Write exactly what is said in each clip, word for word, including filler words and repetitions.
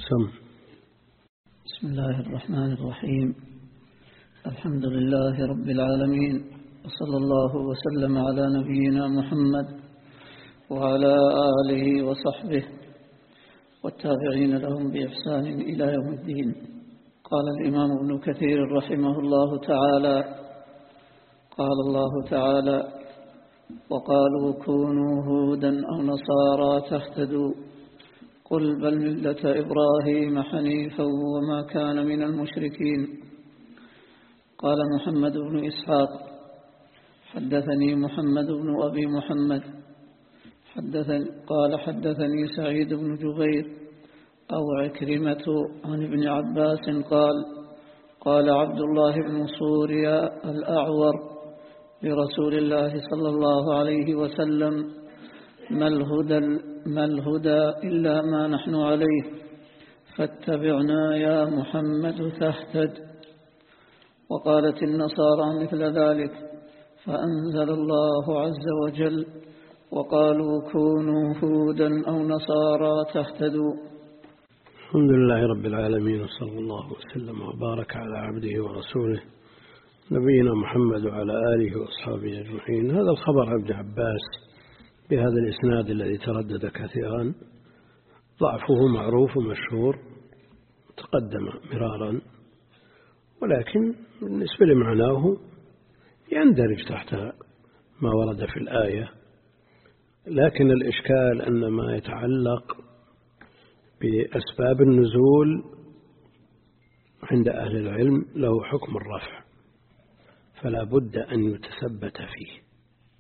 سم. بسم الله الرحمن الرحيم. الحمد لله رب العالمين، وصلى الله وسلم على نبينا محمد وعلى آله وصحبه والتابعين لهم بإحسان إلى يوم الدين. قال الإمام ابن كثير رحمه الله تعالى: قال الله تعالى: وقالوا كونوا هودا أو نصارى تهتدوا قل بل ملة إبراهيم حنيفا وما كان من المشركين. قال محمد بن إسحاق: حدثني محمد بن أبي محمد حدثني قال حدثني سعيد بن جبير أو عكرمة عن ابن عباس قال: قال عبد الله بن سوريا الأعور لرسول الله صلى الله عليه وسلم: ما الهدى, ما الهدى إلا ما نحن عليه، فاتبعنا يا محمد تهتد. وقالت النصارى مثل ذلك، فأنزل الله عز وجل: وقالوا كونوا هودا أو نصارى تهتدوا. الحمد لله رب العالمين، وصلى الله وسلم وبارك على عبده ورسوله نبينا محمد وعلى آله وأصحابه أجمعين. هذا الخبر عن ابن عباس بهذا الإسناد الذي تردد كثيرا ضعفه معروف ومشهور تقدم مرارا، ولكن بالنسبة لمعناه يندرج تحت ما ورد في الآية. لكن الإشكال أن ما يتعلق بأسباب النزول عند أهل العلم له حكم الرفع، فلا بد أن يتثبت فيه،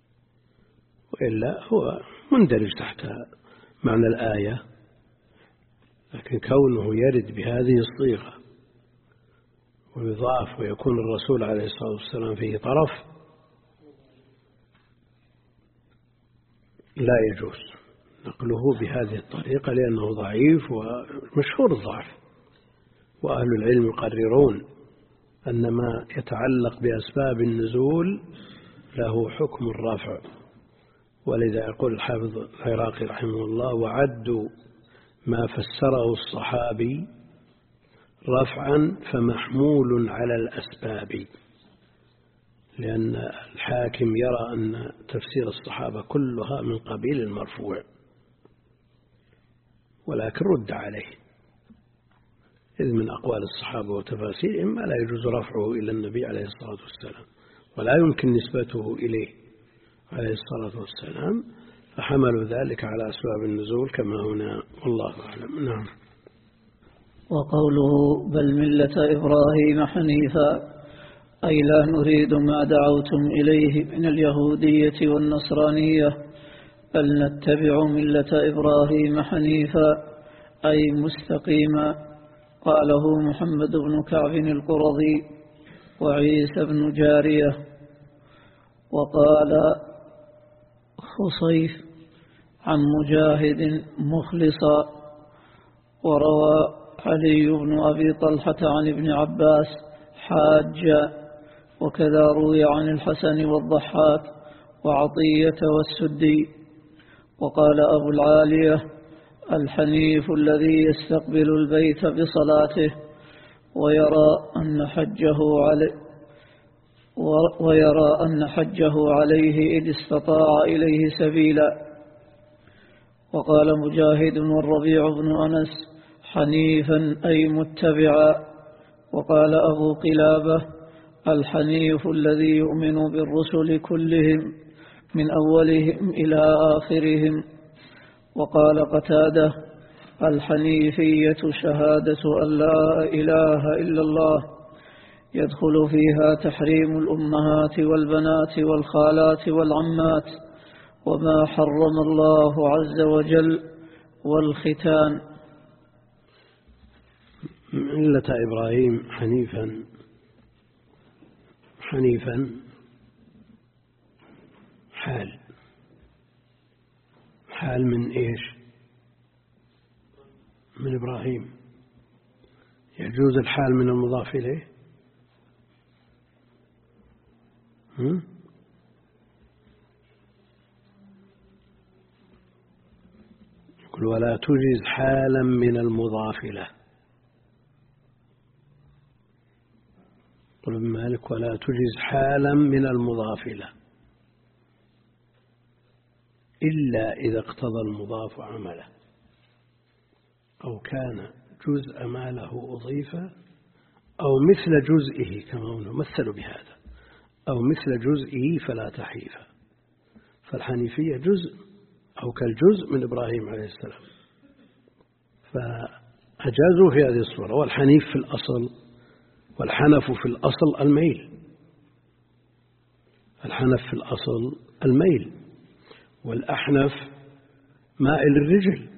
وإلا هو مندرج تحت معنى الآية. لكن كونه يرد بهذه الصيغة ويضاف ويكون الرسول عليه الصلاة والسلام فيه طرف لا يجوز نقله بهذه الطريقة، لأنه ضعيف ومشهور الضعف، وأهل العلم يقررون أن ما يتعلق بأسباب النزول له حكم الرفع. ولذا يقول الحافظ العراقي رحمه الله: وعدوا ما فسره الصحابي رفعا فمحمول على الأسباب، لأن الحاكم يرى أن تفسير الصحابة كلها من قبيل المرفوع، ولكن رد عليه، إذ من أقوال الصحابة وتفاسيرهم ما لا يجوز رفعه إلى النبي عليه الصلاة والسلام ولا يمكن نسبته إليه عليه الصلاة والسلام، فحملوا ذلك على أسباب النزول كما هنا، والله أعلم. نعم. وقوله بل ملة إبراهيم حنيفا، أي لا نريد ما دعوتم إليه من اليهودية والنصرانية، بل نتبع ملة إبراهيم حنيفا أي مستقيما. قاله محمد بن كعب القرظي وعيسى بن جارية. وقال خصيف عن مجاهد مخلصا. وروى علي بن أبي طلحة عن ابن عباس حاجا، وكذا روي عن الحسن والضحاك وعطية والسدي. وقال أبو العالية: الحنيف الذي يستقبل البيت بصلاته ويرى أن حجه عليه ويرى أن حجه عليه إذ استطاع إليه سبيلا. وقال مجاهد والربيع بن أنس: حنيفا أي متبعا. وقال أبو قلابة: الحنيف الذي يؤمن بالرسل كلهم من أولهم إلى آخرهم. وقال قتادة: الحنيفية شهادة أن لا إله إلا الله، يدخل فيها تحريم الأمهات والبنات والخالات والعمات وما حرم الله عز وجل والختان. ملة إبراهيم حنيفا، حنيفا حال حال من إيش؟ من إبراهيم. يجوز الحال من المضاف إليه؟ يقول: ولا تجز حالا من المضاف له. يقول ابن مالك: ولا تجز حالا من المضاف له إلا إذا اقتضى المضاف عمله، أو كان جزء ما له أضيف، أو مثل جزئه كما هنا مثلوا بهذا، أو مثل جزئه فلا تحيف. فالحنيفية جزء أو كالجزء من إبراهيم عليه السلام، فأجازوا في هذه الصورة. والحنيف في الأصل، والحنف في الأصل الميل، الحنف في الأصل الميل، والأحنف مائل الرجل،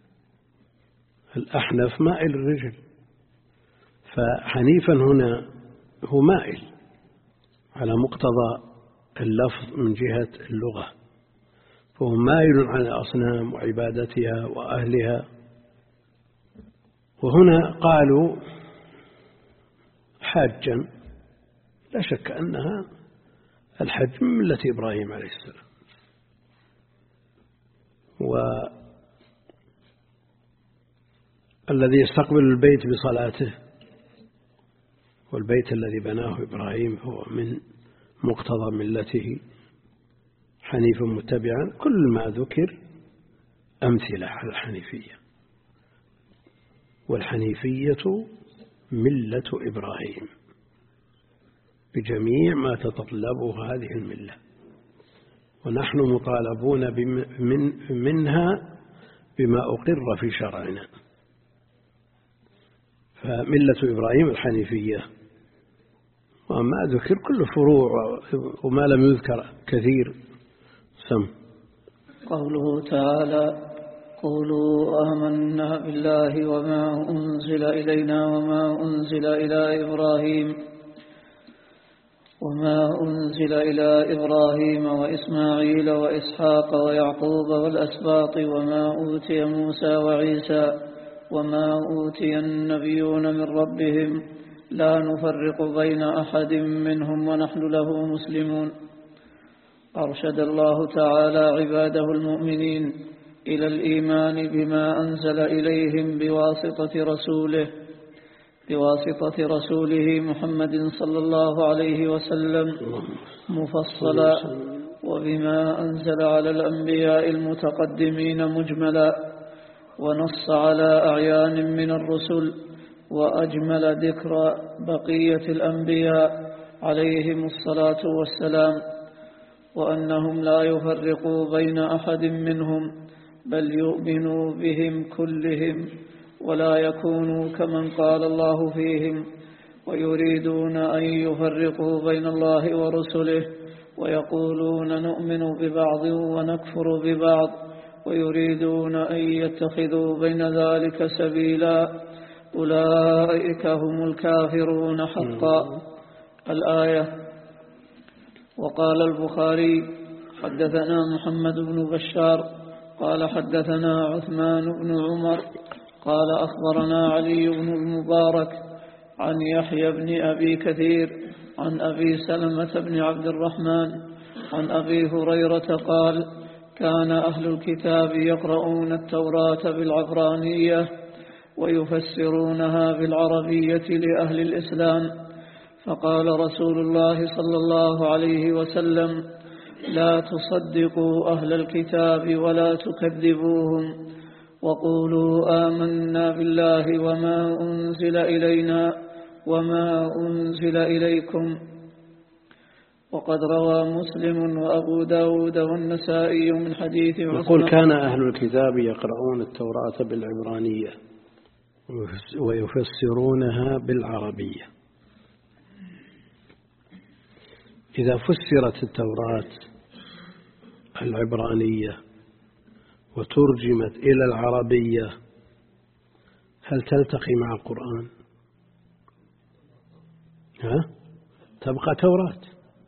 الأحنف مائل الرجل، فحنيفا هنا هو مائل على مقتضى اللفظ من جهة اللغة، فهو مائل عن الأصنام وعبادتها وأهلها. وهنا قالوا حاجا، لا شك أنها الحج من ملة إبراهيم عليه السلام. والذي يستقبل البيت بصلاته والبيت الذي بناه إبراهيم هو من مقتضى ملته حنيف متبعا. كل ما ذكر أمثلة على الحنيفية، والحنيفية ملة إبراهيم بجميع ما تتطلبه هذه الملة، ونحن مطالبون من منها بما أقر في شرعنا. فملة إبراهيم الحنيفية، وما ذكر كل فروع وما لم يذكر كثير. سم قوله تعالى: قولوا آمنا بالله وما أنزل إلينا وما أنزل إلى إبراهيم وما أنزل إلى إبراهيم وإسماعيل وإسحاق ويعقوب والأسباط وما أوتي موسى وعيسى وما أوتي النبيون من ربهم لا نفرق بين أحد منهم ونحن له مسلمون. أرشد الله تعالى عباده المؤمنين إلى الإيمان بما أنزل إليهم بواسطة رسوله بواسطة رسوله محمد صلى الله عليه وسلم مفصلا، وبما أنزل على الأنبياء المتقدمين مجملا، ونص على أعيان من الرسل، وأجمل ذكر بقية الأنبياء عليهم الصلاة والسلام، وأنهم لا يفرقوا بين أحد منهم، بل يؤمنوا بهم كلهم، ولا يكونوا كمن قال الله فيهم ويريدون أن يفرقوا بين الله ورسله، ويقولون نؤمن ببعض ونكفر ببعض، ويريدون أن يتخذوا بين ذلك سبيلا، أولئك هم الكافرون حقا. الآية. وقال البخاري: حدثنا محمد بن بشار قال حدثنا عثمان بن عمر قال أخبرنا علي بن المبارك عن يحيى بن أبي كثير عن أبي سلمة بن عبد الرحمن عن أبي هريرة قال: كان أهل الكتاب يقرؤون التوراة بالعبرانية ويفسرونها بالعربية لأهل الإسلام، فقال رسول الله صلى الله عليه وسلم: لا تصدقوا أهل الكتاب ولا تكذبوهم، وقولوا آمنا بالله وما أنزل إلينا وما أنزل إليكم. وقد روى مسلم وأبو داود والنسائي من حديث عثمان. يقول: كان أهل الكتاب يقرؤون التوراة بالعبرانية ويفسرونها بالعربية. إذا فسرت التوراة العبرانية وترجمت إلى العربية هل تلتقي مع القرآن؟ ها؟ تبقى توراة.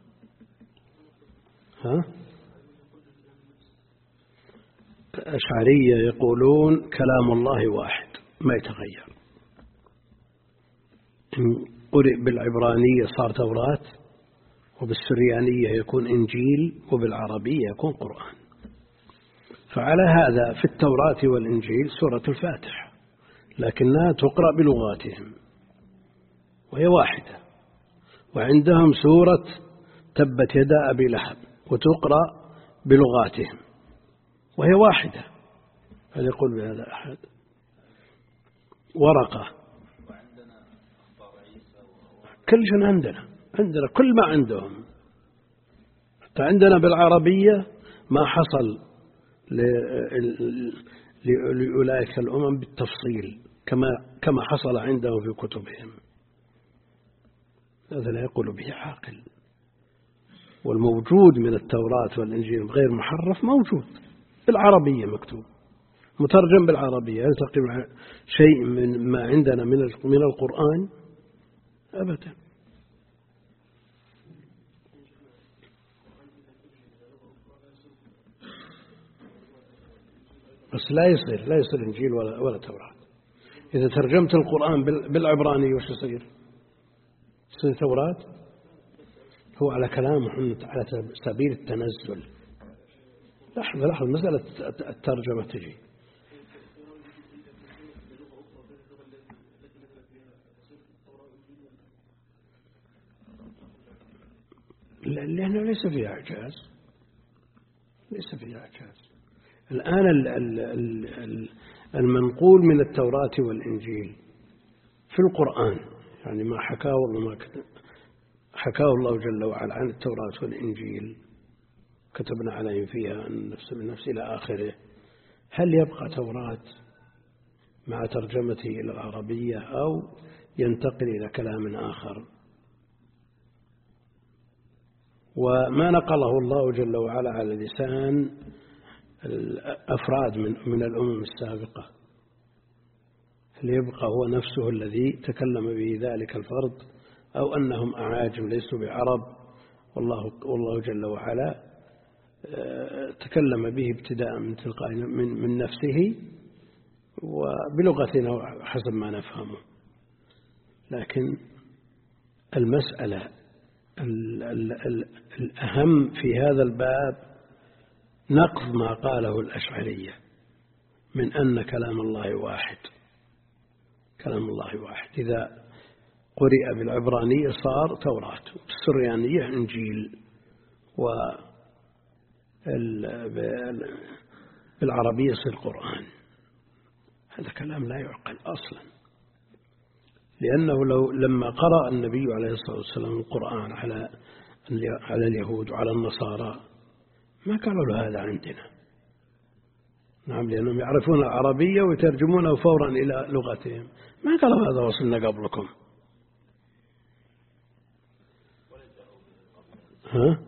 ها؟ الأشعرية يقولون كلام الله واحد ما يتغير، إن قرئ بالعبرانية صار توراة، وبالسريانية يكون إنجيل، وبالعربية يكون قرآن. فعلى هذا في التوراة والإنجيل سورة وعندهم سورة تبت يدا أبي لهب وتقرأ بلغاتهم وهي واحدة. هل يقول بهذا أحد؟ ورقة كل شيء عندنا عندنا كل ما عندهم. حتى عندنا بالعربية ما حصل لأولئك الأمم بالتفصيل كما كما حصل عندهم في كتبهم. هذا لا يقول به عاقل. والموجود من التوراة والإنجيل غير محرف موجود بالعربية مكتوب مترجم بالعربية. هل تقيم شيء من ما عندنا من من القرآن؟ أبدا. بس لا يصير لا يصير إنجيل ولا ولا توراة. إذا ترجمت القرآن بالعبراني وش يصير؟ يصير توراة؟ هو على كلامه على سبيل التنزل. لحظة لحظة مسألة الترجمة تجي. لأنه ليس فيها إعجاز ليس فيها إعجاز. الآن المنقول من التوراة والإنجيل في القرآن يعني ما حكاه الله حكاه الله جل وعلا عن التوراة والإنجيل كتبنا عليهم فيها النفس بالنفس إلى آخره. هل يبقى توراة مع ترجمته إلى العربية أو ينتقل إلى كلام آخر؟ وما نقله الله جل وعلا على لسان الأفراد من من الأمم السابقة هل يبقى هو نفسه الذي تكلم به ذلك الفرد أو أنهم أعاجم ليسوا بعرب والله والله جل وعلا تكلم به ابتداء من تلقاء من من نفسه وبلغتنا حسب ما نفهمه. لكن المسألة الأهم في هذا الباب نقض ما قاله الأشعرية من أن كلام الله واحد. كلام الله واحد إذا قرئ بالعبرانية صار توراة بالسريانية إنجيل وبالعربية صار قرآن. هذا كلام لا يعقل أصلا. لأنه لو لما قرأ النبي عليه الصلاة والسلام القرآن على على اليهود وعلى النصارى ما قالوا له هذا عندنا. نعم لأنهم يعرفون العربية ويترجمونه فورا إلى لغتهم. ما قالوا هذا وصلنا قبلكم. ها؟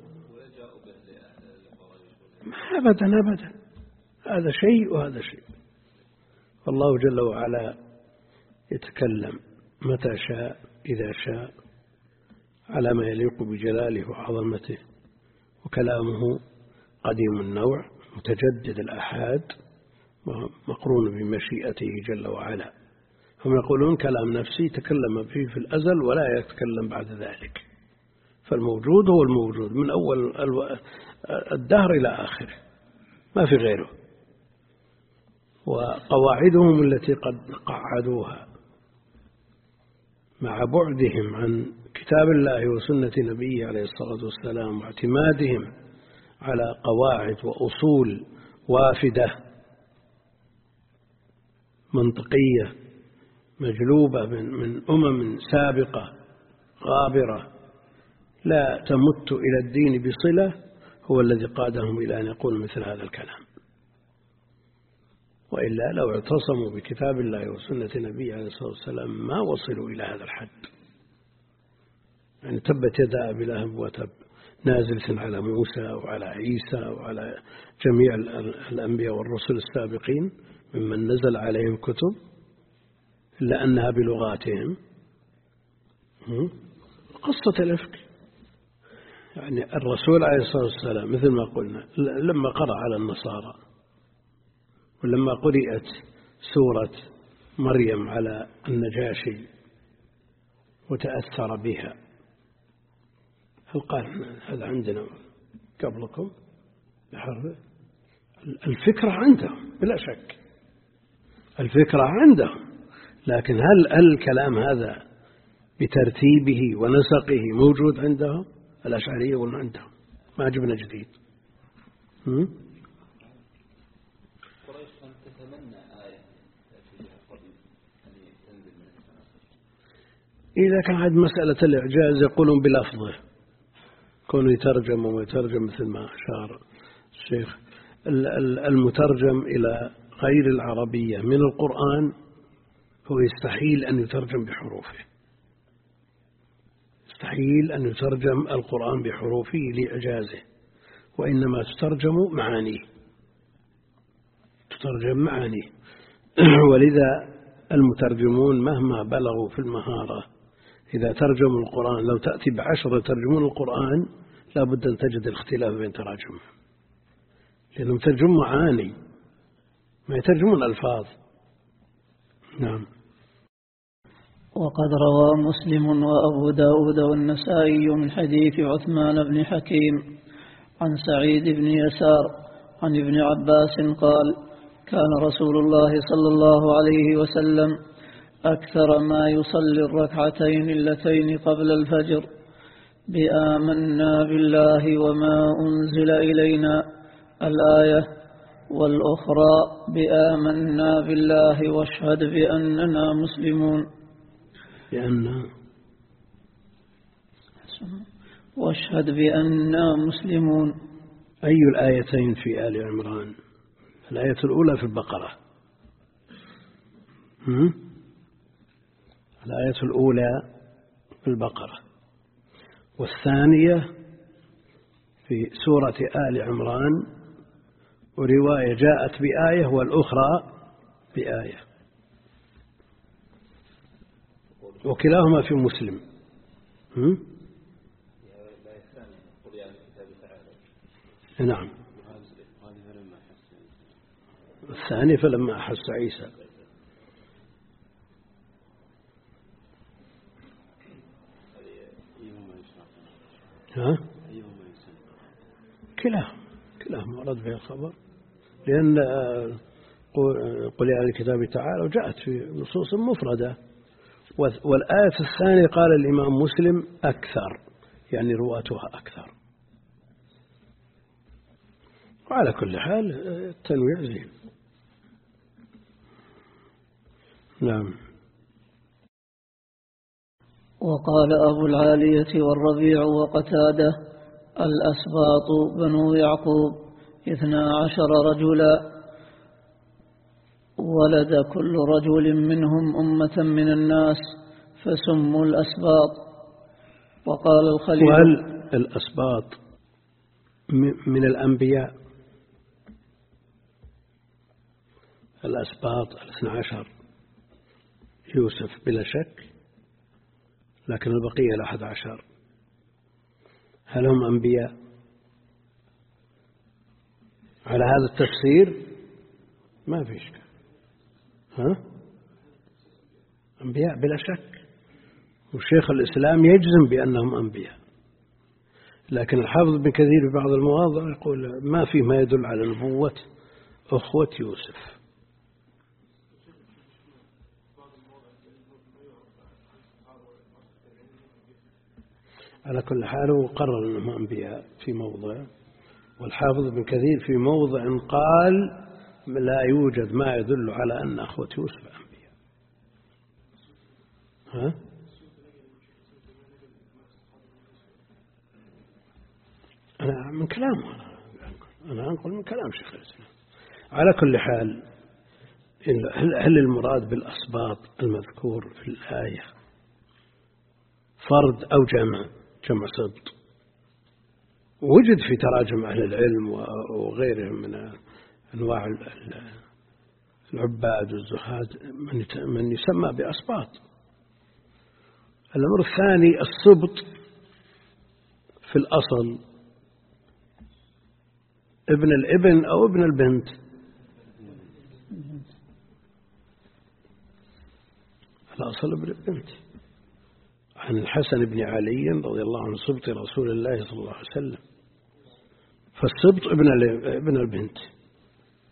أبدا أبدا. هذا شيء وهذا شيء. والله جل وعلا يتكلم متى شاء إذا شاء على ما يليق بجلاله وعظمته وكلامه قديم النوع متجدد الآحاد مقرون بمشيئته جل وعلا. هم يقولون كلام نفسي تكلم فيه في الأزل ولا يتكلم بعد ذلك. فالموجود هو الموجود من أول الدهر إلى آخره ما في غيره. وقواعدهم التي قد قعدوها مع بعدهم عن كتاب الله وسنة نبيه عليه الصلاة والسلام واعتمادهم على قواعد وأصول وافدة منطقية مجلوبة من, من أمم سابقة غابرة لا تمت إلى الدين بصلة هو الذي قادهم إلى أن يقول مثل هذا الكلام. وإلا لو اعتصموا بكتاب الله وسنة نبيه عليه الصلاة والسلام ما وصلوا إلى هذا الحد. يعني تبت يدا أبي لهب وتب نازلة على موسى وعلى عيسى وعلى جميع الأنبياء والرسل السابقين ممن نزل عليهم كتب إلا أنها بلغاتهم. قصة الإفك يعني الرسول عليه الصلاة والسلام مثل ما قلنا لما قرأ على النصارى ولما قرأت سورة مريم على النجاشي وتأثر بها هل قال هذا عندنا قبلكم؟ الفكرة عندهم بلا شك الفكرة عندهم. لكن هل الكلام هذا بترتيبه ونسقه موجود عندهم الأشعرية ولا عندهم؟ ما جبنا جديد. قريش كانت تتمنى آية إذا كان عند مسألة الإعجاز يقولون بلفظه، كونه يترجم ويترجم مثل ما أشار الشيخ. المترجم إلى غير العربية من القرآن هو يستحيل أن يترجم بحروفه، يستحيل أن يترجم القرآن بحروفه لإعجازه، وإنما تترجم معانيه، تترجم معانيه. ولذا المترجمون مهما بلغوا في المهارة إذا ترجموا القرآن، لو تأتي بعشرة يترجمون القرآن لابد أن تجد الاختلاف بين تراجمهم، لأنهم يترجمون معاني ما يترجمون ألفاظ. نعم. وقد روى مسلم وأبو داود والنسائي من حديث عثمان بن حكيم عن سعيد بن يسار عن ابن عباس قال: كان رسول الله صلى الله عليه وسلم أكثر ما يصلي الركعتين اللتين قبل الفجر بآمنا بالله وما أنزل إلينا الآية، والأخرى بآمنا بالله واشهد بأننا مسلمون. بأن واشهد بأننا مسلمون. أي الآيتين في آل عمران؟ الآية الأولى في البقرة. هم؟ الآية الأولى في البقرة، والثانية في سورة آل عمران، ورواية جاءت بآية والأخرى بآية، وكلاهما في مسلم. هم؟ نعم. الثاني فلما أحس عيسى. ها؟ كلاهما كلاهما ورد فيها الخبر، لأن قل يا أهل الكتاب تعالوا جاءت في نصوص مفردة، والآية الثانية قال الإمام مسلم أكثر، يعني رواتها أكثر. وعلى كل حال التنويع زين. نعم. وقال أبو العالية والربيع وقتادة: الأسباط بنو يعقوب اثنا عشر رجلا، ولد كل رجل منهم أمة من الناس فسموا الأسباط. وقال الخليل: وهل الأسباط من الأنبياء؟ الأسباط الاثنى عشر يوسف بلا شك، لكن البقية الأحد عشر هل هم أنبياء؟ على هذا التفسير ما في شك. ها؟ أنبياء بلا شك، وشيخ الإسلام يجزم بأنهم أنبياء، لكن الحافظ بن كثير في بعض المواضع يقول ما في ما يدل على نبوة أخوة يوسف. على كل حال وقرر أنهم أنبياء في موضع، والحافظ بن كثير في موضع قال لا يوجد ما يدل على أن أخوة يوسف أنبياء. ها؟ أنا من كلامه، أنا أنقل من كلام شيخ الإسلام. على كل حال هل المراد بالأسباط المذكور في الآية فرد أو جمع؟ جمع سبط وجد في تراجم أهل العلم وغيرهم من أنواع العباد والزهاد من يسمى بأسباط. الأمر الثاني السبط في الأصل ابن الابن أو ابن البنت. الأصل ابن البنت. عن الحسن بن علي رضي الله عنه سبط رسول الله صلى الله عليه وسلم، فالسبط ابن ابن البنت.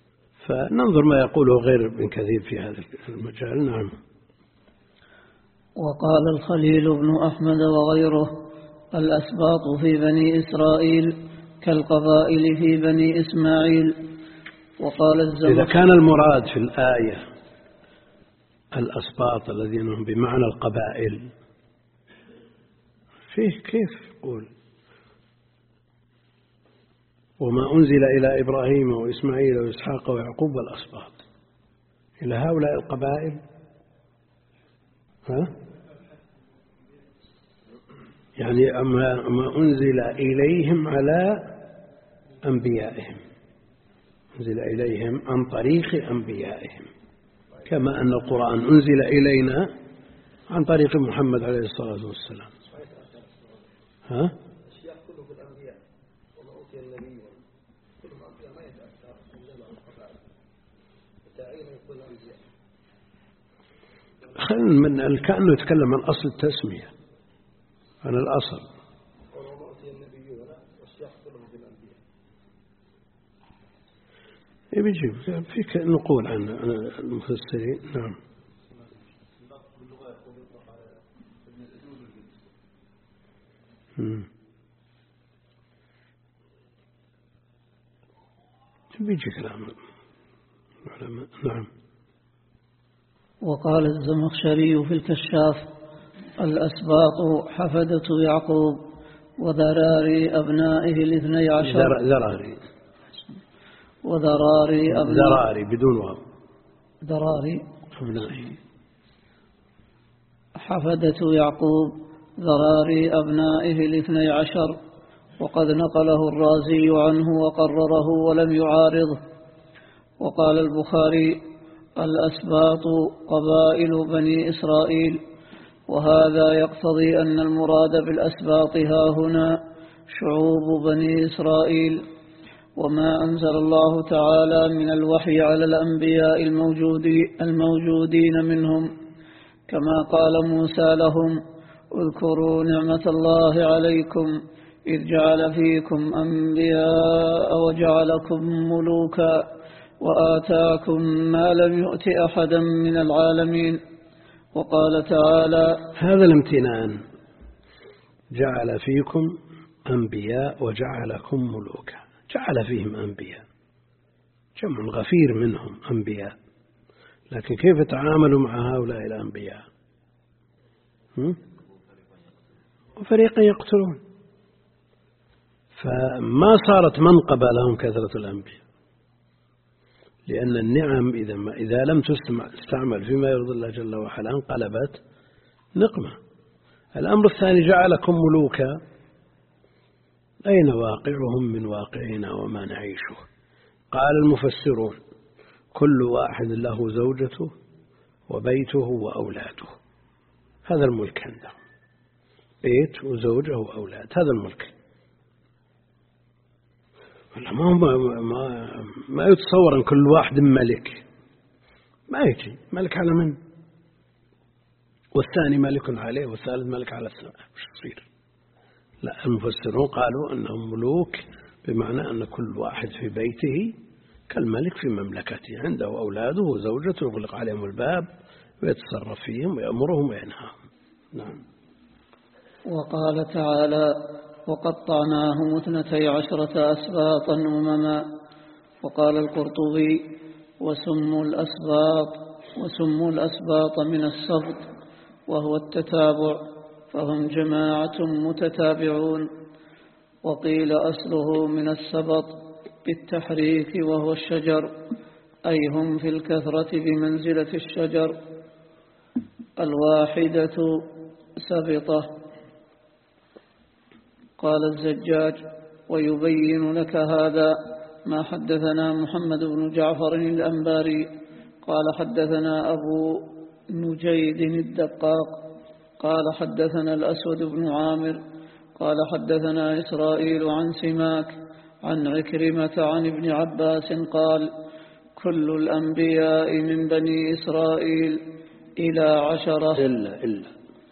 فننظر ما يقوله غير ابن كثير في هذا المجال. نعم. وقال الخليل بن أحمد وغيره: الأسباط في بني إسرائيل كالقبائل في بني إسماعيل. وقال الزمخشري: إذا كان المراد في الآية الأسباط الذين هم بمعنى القبائل، فيه كيف يقول وما أنزل إلى إبراهيم وإسماعيل وإسحاق ويعقوب والأسباط، إلى هؤلاء القبائل؟ ها؟ يعني ما أنزل إليهم على أنبيائهم، أنزل إليهم عن طريق أنبيائهم، كما أن القرآن أنزل إلينا عن طريق محمد عليه الصلاة والسلام. ها؟ خلينا من كأنه يتكلم عن أصل التسمية، عن الأصل. يجيب فيك نقول عن المفسرين. نعم. بيجي كلام العلماء. نعم. وقال الزمخشري في الكشاف: الأسباط حفدة يعقوب وذراري أبنائه الاثني عشر. ذراري وذراري أبنائه ذراري بدون واو. ذراري أبنائه. حفدة يعقوب ذراري أبنائه الاثني عشر. وقد نقله الرازي عنه وقرره ولم يعارضه. وقال البخاري: الأسباط قبائل بني إسرائيل. وهذا يقتضي أن المراد بالأسباط ها هنا شعوب بني إسرائيل، وما أنزل الله تعالى من الوحي على الأنبياء الموجودين منهم، كما قال موسى لهم: اذكروا نعمة الله عليكم إذ جعل فيكم أنبياء وجعلكم ملوكا وآتاكم ما لم يؤت أحدا من العالمين. وقال تعالى: هذا الامتنان جعل فيكم أنبياء وجعلكم ملوكا، جعل فيهم أنبياء، جمع غفير منهم أنبياء، لكن كيف تعاملوا مع هؤلاء الأنبياء؟ وفريقا يقتلون، فما صارت منقبة لهم كثرة الأنبياء، لأن النعم إذا, ما إذا لم تستعمل فيما يرضي الله جل وعلا انقلبت نقمة. الأمر الثاني: جعلكم ملوكا، أين واقعهم من واقعنا وما نعيشه؟ قال المفسرون: كل واحد له زوجته وبيته وأولاده، هذا الملك عندهم، بيت وزوجه وأولاد، هذا الملك. ما, ما, ما يتصور أن كل واحد ملك، ما يجي ملك على من؟ والثاني ملك عليه والثالث ملك على الثاني، وش يصير؟ لا، المفسرون قالوا أنهم ملوك بمعنى أن كل واحد في بيته كالملك في مملكته، عنده أولاده وزوجته يغلق عليهم الباب ويتصرف فيهم ويأمرهم وينهاهم. نعم. وقال تعالى: وقطعناهم اثنتي عشرة أسباطا أمما. وقال القرطبي: وسموا الأسباط وسموا الأسباط من السبط وهو التتابع، فهم جماعة متتابعون. وقيل أصله من السبط بالتحريك وهو الشجر، أي هم في الكثرة بمنزلة الشجر. الواحدة سبطة. قال الزجاج: ويبين لك هذا ما حدثنا محمد بن جعفر الأنباري قال حدثنا أبو نجيد الدقاق قال حدثنا الأسود بن عامر قال حدثنا إسرائيل عن سماك عن عكرمة عن ابن عباس قال: كل الأنبياء من بني إسرائيل إلى عشرة إلا إلا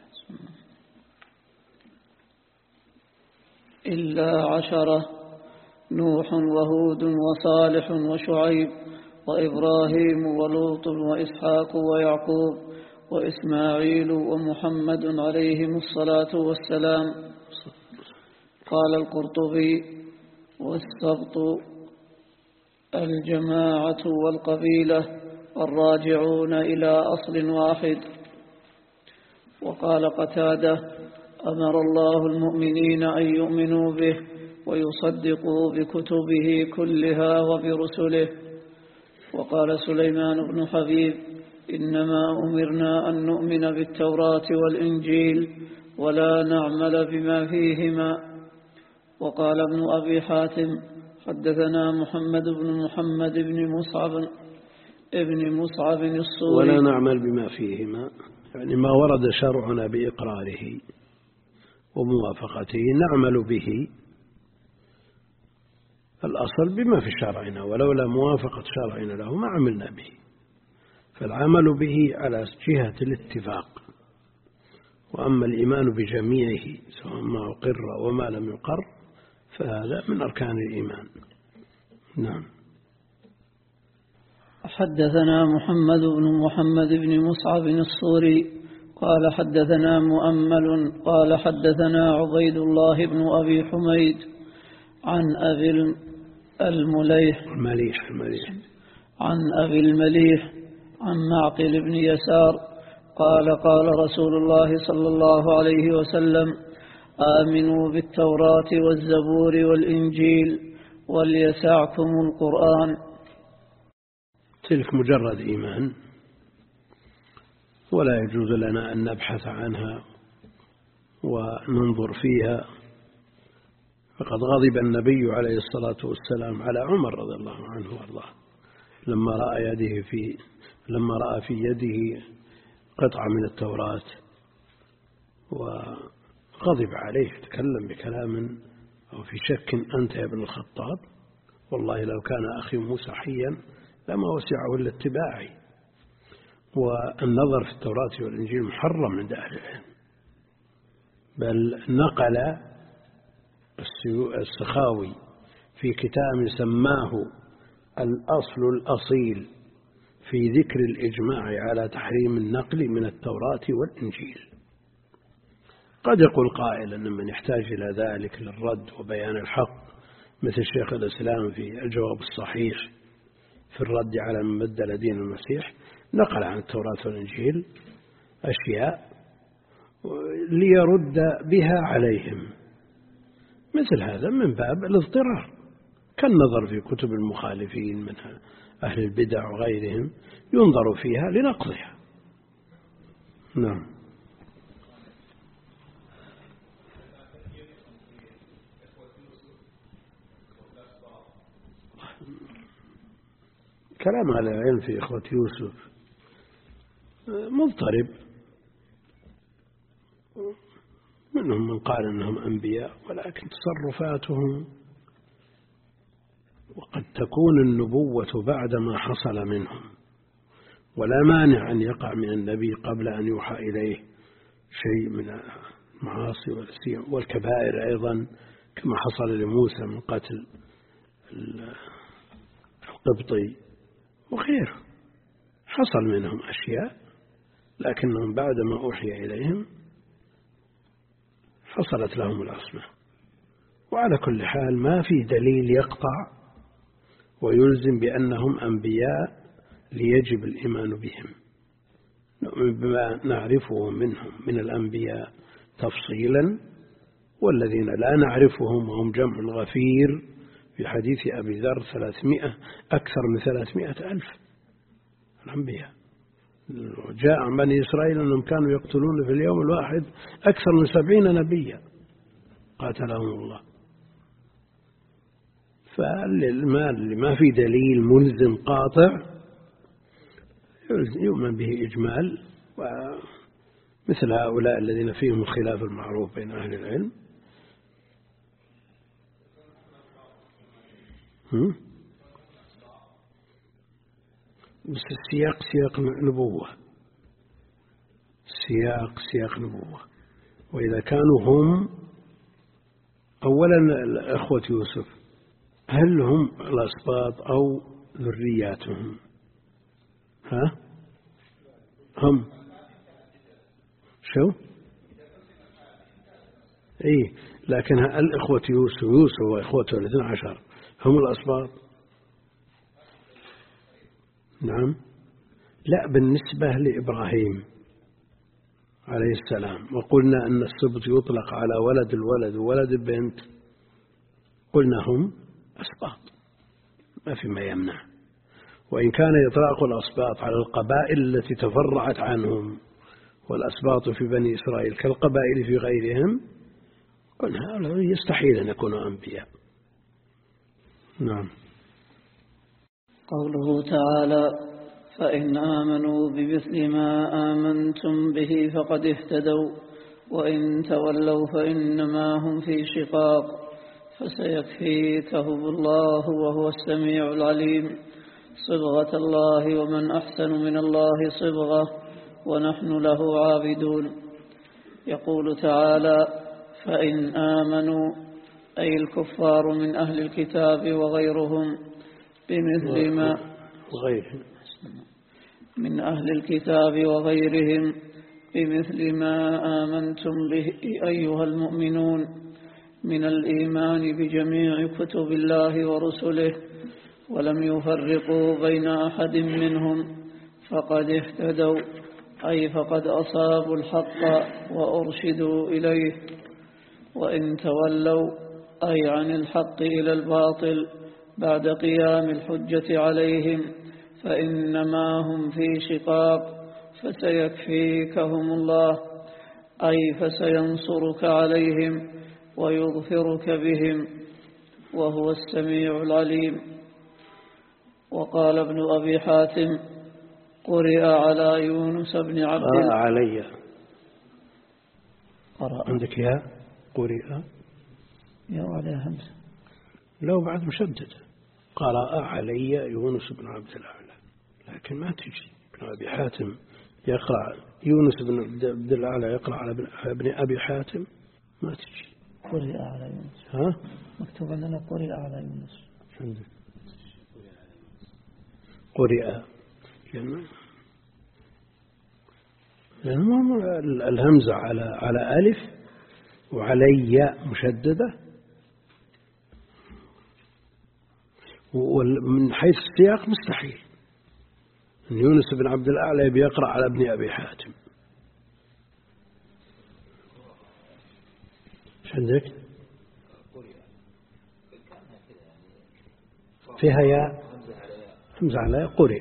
إلا عشرة: نوح وهود وصالح وشعيب وإبراهيم ولوط وإسحاق ويعقوب وإسماعيل ومحمد عليهم الصلاة والسلام. قال القرطبي: والسبط الجماعة والقبيلة الراجعون إلى أصل واحد. وقال قتادة: أمر الله المؤمنين أن يؤمنوا به ويصدقوا بكتبه كلها وبرسله. وقال سليمان بن حبيب: إنما أمرنا أن نؤمن بالتوراة والإنجيل ولا نعمل بما فيهما. وقال ابن أبي حاتم: حدثنا محمد بن محمد بن مصعب ابن مصعب الصوري. ولا نعمل بما فيهما يعني ما ورد شرعنا بإقراره وموافقته نعمل به، الأصل بما في شرعنا، ولولا موافقة شرعنا له ما عملنا به. فالعمل به على جهة الاتفاق، وأما الإيمان بجميعه سواء ما أقر وما لم يقر فهذا من أركان الإيمان. نعم. حدثنا محمد بن محمد بن مصعب الصوري قال حدثنا مؤمل قال حدثنا عبيد الله بن أبي حميد عن أبي المليح المليح المليح عن أبي المليح عن معقل بن يسار قال قال رسول الله صلى الله عليه وسلم: آمنوا بالتوراة والزبور والإنجيل وليسعكم القرآن. تلك مجرد إيمان، ولا يجوز لنا أن نبحث عنها وننظر فيها. فقد غضب النبي عليه الصلاة والسلام على عمر رضي الله عنه وارضاه لما رأى يده في لما رأى في يده قطعة من التوراة، وغضب عليه، تكلم بكلام: أو في شك أنت يا ابن الخطاب؟ والله لو كان أخي موسى حيا لما وسعه إلا اتباعي. والنظر في التوراة والإنجيل محرم عند أهل العلم، بل نقل السخاوي في كتاب سماه الأصل الأصيل في ذكر الإجماع على تحريم النقل من التوراة والإنجيل. قد يقول قائل أن من يحتاج إلى ذلك للرد وبيان الحق مثل شيخ الإسلام في الجواب الصحيح في الرد على من بدل دين المسيح نقل عن التوراة والإنجيل أشياء ليرد بها عليهم، مثل هذا من باب الاضطرار، كالنظر في كتب المخالفين من أهل البدع وغيرهم ينظر فيها لنقضها. نعم. كلام على العلم في إخوة يوسف مضطرب، منهم من قال أنهم أنبياء ولكن تصرفاتهم، وقد تكون النبوة بعد ما حصل منهم، ولا مانع أن يقع من النبي قبل أن يوحى إليه شيء من المعاصي والكبائر أيضا، كما حصل لموسى من قتل القبطي وغيره، حصل منهم أشياء، لكنهم بعدما أوحي إليهم حصلت لهم العصمة. وعلى كل حال ما في دليل يقطع ويلزم بأنهم أنبياء ليجب الإيمان بهم، بما نعرفه منهم من الأنبياء تفصيلا، والذين لا نعرفهم وهم جمع غفير. في حديث أبي ذر ثلاثمائة أكثر من ثلاثمائة ألف الأنبياء. جاء عن بني إسرائيل أنهم كانوا يقتلون في اليوم الواحد أكثر من سبعين نبيا قاتلهم الله. فاللي ما في دليل ملزم قاطع يؤمن به إجمال، ومثل هؤلاء الذين فيهم الخلاف المعروف بين أهل العلم. بس السياق سياق نبوة، سياق سياق نبوة. وإذا كانوا هم أولا أخوة يوسف، هل هم الأسباط أو ذرياتهم؟ ها هم شو؟ إيه، لكن الإخوة يوسف يوسف وإخوته الاثنى عشر هم الأسباط. نعم. لا، بالنسبة لإبراهيم عليه السلام، وقلنا أن السبط يطلق على ولد الولد وولد البنت، قلنا هم أسباط، ما في ما يمنع. وإن كان إطلاق الأسباط على القبائل التي تفرعت عنهم، والأسباط في بني إسرائيل كالقبائل في غيرهم، قلنا هؤلاء يستحيل أن يكونوا أنبياء. نعم. قوله تعالى: فإن آمنوا بمثل ما آمنتم به فقد اهتدوا وإن تولوا فإنما هم في شقاق فسيكفيكهم الله وهو السميع العليم. صبغة الله ومن أحسن من الله صبغة ونحن له عابدون. يقول تعالى: فإن آمنوا أي الكفار من أهل الكتاب وغيرهم بمثل ما وغيرهم من أهل الكتاب وغيرهم بمثل ما آمنتم به أيها المؤمنون من الإيمان بجميع كتب الله ورسله ولم يفرقوا بين أحد منهم فقد اهتدوا أي فقد أصابوا الحق وأرشدوا إليه. وإن تولوا أي عن الحق إلى الباطل بعد قيام الحجة عليهم فإنما هم في شقاق فسيكفيكهم الله أي فسينصرك عليهم ويظفرك بهم وهو السميع العليم. وقال ابن أبي حاتم: قرئ على يونس بن عبد قرأ علي. قرأ عندك يا قرئ يا على همزة لو بعد مشدد. قرأ علي يونس بن عبد الأعلى، لكن ما تجي. ابن أبي حاتم يقرأ يونس بن عبد الأعلى يقرأ على ابن أبي حاتم، ما تجي. قرئ على يونس. ها؟ مكتوب عندنا قرئ على يونس. عندك قرئ لأن لأن الهمزة على على ألف وعلي مشددة، ومن حيث السياق مستحيل أن يونس بن عبد الأعلى بيقرأ على ابن أبي حاتم. ايش عندك؟ فيها يا همزة على قرئ.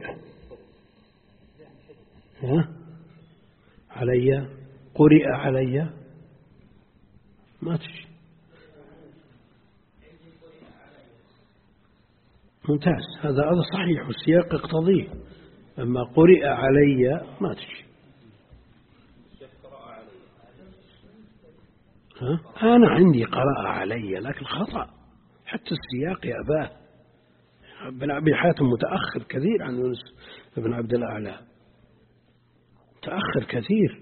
ها؟ علي قرئ علي ما تجي. ممتاز، هذا هذا صحيح والسياق يقتضيه. أما قرئ علي ما تجي. ها؟ أنا عندي قرأ علي لكن خطأ، حتى السياق يا أباه. ابن أبي حاتم متأخر كثير عن يونس بن عبد الأعلى، متأخر كثير.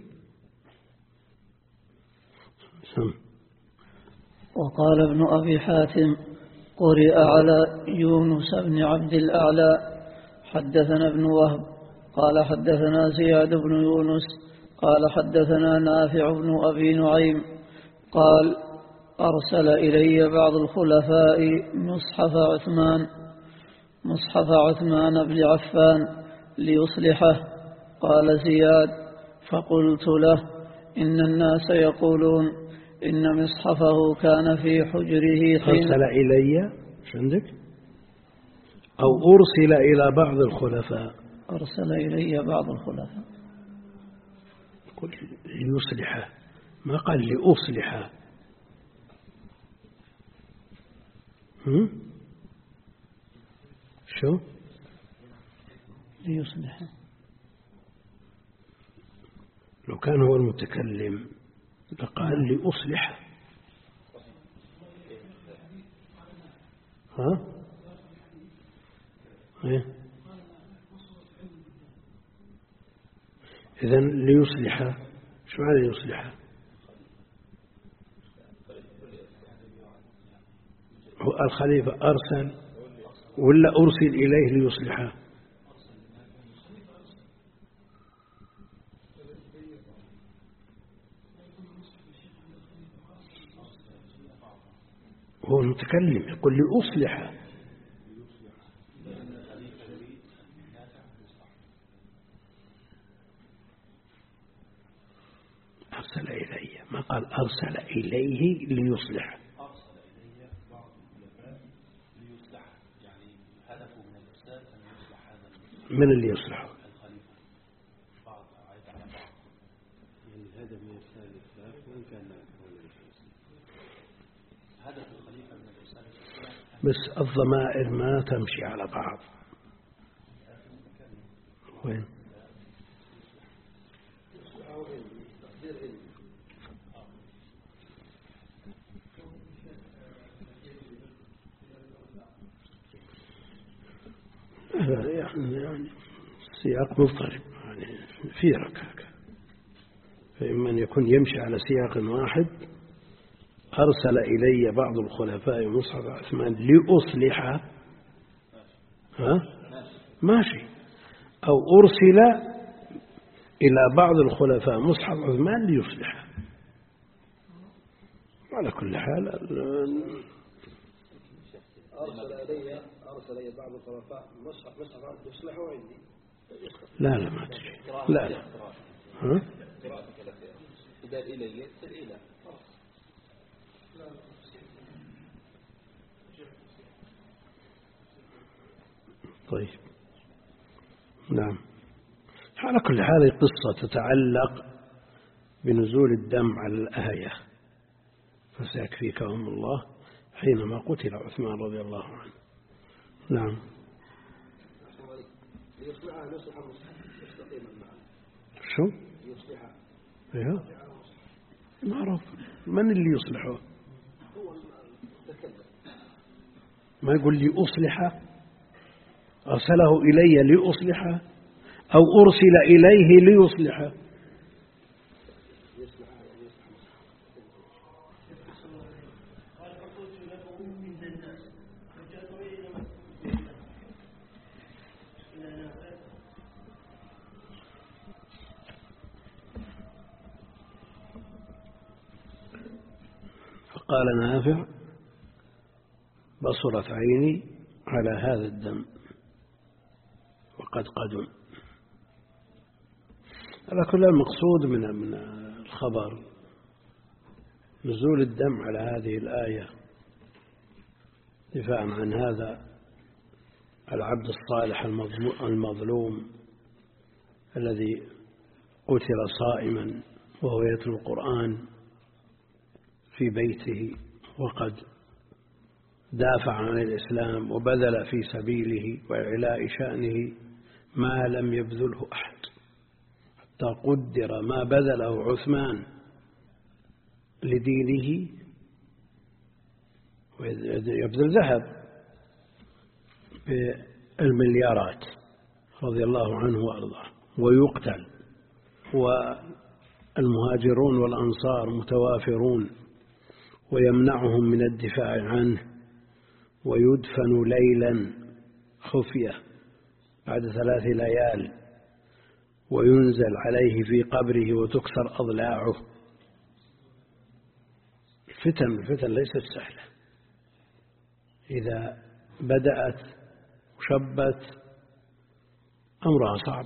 سم. وقال ابن أبي حاتم: قرئ على يونس بن عبد الأعلى. حدثنا ابن وهب قال حدثنا زياد بن يونس قال حدثنا نافع بن أبي نعيم قال: أرسل إلي بعض الخلفاء مصحف عثمان مصحف عثمان بن عفان ليصلحه. قال زياد: فقلت له: إن الناس يقولون إن مصحفه كان في حجره حين أرسل إلي شو عندك؟ أو أرسل إلى بعض الخلفاء. أرسل إلي بعض الخلفاء. قل ليصلحه، ما قال لأصلحه. هم؟ شو؟ ليصلحه. لو كان هو المتكلم لقال لأصلحه. ها؟ إيه؟ إذن ليصلحه، شو معنى ليصلحه؟ هو الخليفة أرسل ولا أرسل إليه ليصلحه؟ هو المتكلم يقول لأصلح. أرسل إلي، ما قال أرسل إليه ليصلح. أرسل إلي بعض الخلفاء ليصلح، يعني هدفه من الإرسال أن يصلح هذا من اللي يصلحه؟ الخليفة. بعض عيد على بعض، يعني الهدف من إرسال الإصلاح وإن كان هدف الخليفة من الإرسال بس الضمائر ما تمشي على بعض. وين؟ يعني سياق مضطرب، يعني في ركاكة، فإما أن يكون يمشي على سياق واحد. أرسل إلي بعض الخلفاء مصعب عثمان لأصلح، ها ماشي، أو أرسل إلى بعض الخلفاء مصعب عثمان ليصلح. على كل حال أرسل إلي أرسل إلي بعض الخلفاء مصحف مصحف يصلحوا عندي. لا لا ما تجي، لا لا ها إذا إلي يرسل إلى. طيب نعم. على كل حال القصة تتعلق بنزول الدم على الآية، فسيكفيكهم الله حينما قتل عثمان رضي الله عنه. نعم. يصلحها نصح مستقيما معه. شو؟ يصلحها. ايوه معروف. من اللي يصلحه؟ هو المتكلم. ما يقول لي أصلح، أرسله إلي لأصلح أو أرسل إليه ليصلح. فقال نافع: بصرت عيني على هذا الدم وقد قدم. على كل المقصود من من الخبر نزول الدم على هذه الآية دفاعا عن هذا العبد الصالح المظلوم الذي قتل صائما وهو يتلو القرآن في بيته، وقد دافع عن الإسلام وبذل في سبيله وإعلاء شأنه ما لم يبذله أحد، حتى قدر ما بذله عثمان لدينه ويبذل ذهب بالمليارات رضي الله عنه وأرضاه، ويقتل، والمهاجرون والأنصار متوافرون ويمنعهم من الدفاع عنه، ويدفن ليلا خفية بعد ثلاث ليال، وينزل عليه في قبره وتكسر أضلاعه. الفتن الفتن ليست سهلة، إذا بدأت وشبت أمرها صعب